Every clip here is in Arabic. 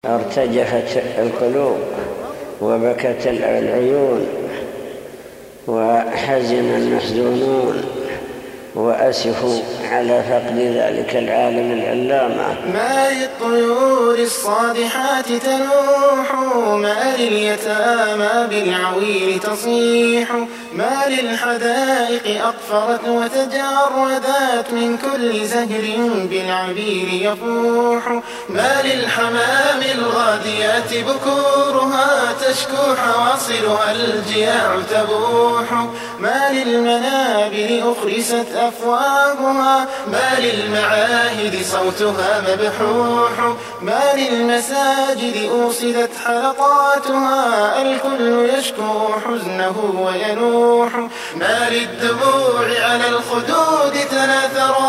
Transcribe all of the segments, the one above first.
ارتجفت القلوب وبكت العيون وحزن المحزونون وأسفوا على فقد ذلك العالم العلامة. ما للطيور الصادحات تنوح، ما لليتامى بالعويل تصيح، ما للحدائق أقفرت وتجردت من كل زهر بالعبير يفوح، ما للحمام الغاديات بكورها تشكو حواصلها الجياع تبوح، ما للمنابر أخرست أفواهها، ما للمعاهد صوتها مبحوح، ما للمساجد أوصدت حلقاتها الكل يشكو حزنه وينوح، ما للدموع على الخدود تناثرات،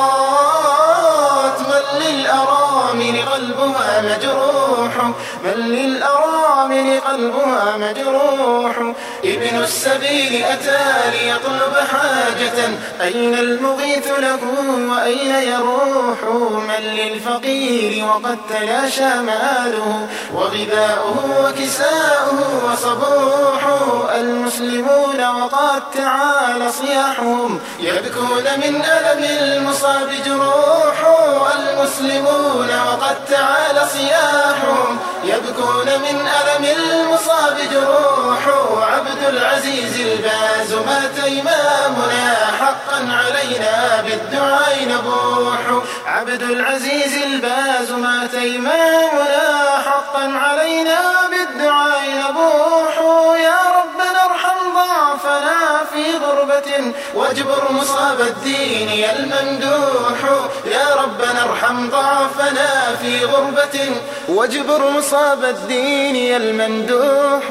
من للأرامل قلبها مجروح، من للأرامل قلبها مجروح، ابن السبيل أتى ليطلب حاجة، أين المغيث له وأين يروح، من للفقير وقد تلاشى ماله وغذاؤه وكساؤه وصبوح، المسلمون وقد تعالى صياحهم يبكون من ألم المصاب جروح، المسلمون وقد تعالى صياحهم يبكون من ألم المصاب جروح، عبد العزيز الباز مات إمامنا حقا علينا بالدعاء نبوح، عبد العزيز الباز مات إمامنا حقا علينا بالدعاء نبوح، يا ربنا ارحم ضعفنا في غربة واجبر مصاب الدين يا الممدوح، يا ربنا ارحم ضعفنا في غربة واجبر مصاب الدين يا الممدوح،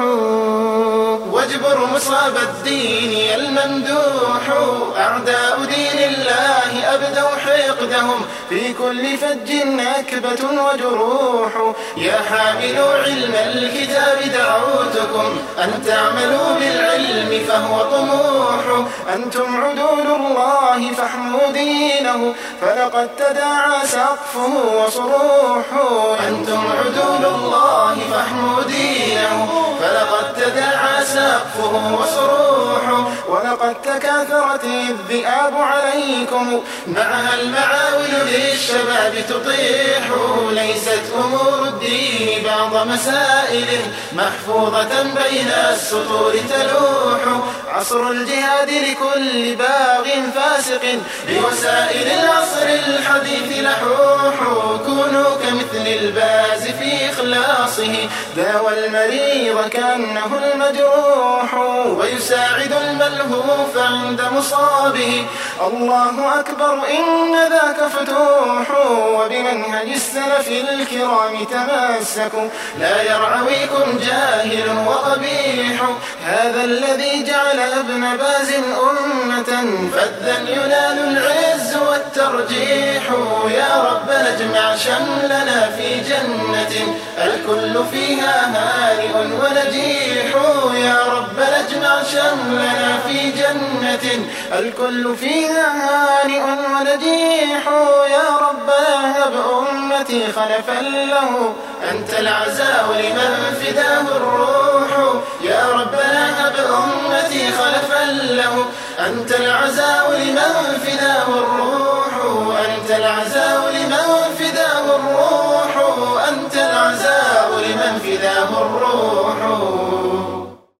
واجبر مصاب الدين يا الممدوح، أعداء دين الله أبدوا حقدهم في كل فج نكبة وجروح، يا حاملوا علم الكتاب دعوتكم أن تعملوا بالعلم فهو طموح، أنتم عدول الله فاحموا دينه فلقد تداعى سقفه وصروح، أنتم عدول الله فاحموا دينه فلقد تداعى سقفه وصروح، ولقد تكاثرت الذئاب عليكم معها المعاول للشباب تطيح، ليست أمور الدين بعض مسائله محفوظة بين السطور تلوح، عصر الجهاد لكل باغ فاسق بوسائل العصر الحديث لحوح، كونوا كمثل الباز في إخلاصه داوى المريض كأنه المجروح، ويساعد الملهوف عند مصابه، الله أكبر إن ذاك فتوح، وبمنهج السلف الكرام تمسكوا لا يرعويكم جاهل وقبيح، هذا الذي جعل ابن باز أمة فذا ينال العز والترجيح، يا رب نجمع شملنا في جنة الكل فيها هانئ ونجيح، يا رب نجمع شملنا في جنة الكل فيها هانئ ونجيح، يا رب هب أمتي خلفا له أنت العزاء لمن فداه الروح، يا ربنا هب أمتي خلفا له أنت العزاء لمن فداه الروح، أنت العزاء لمن فداه الروح، أنت العزاء لمن فداه الروح.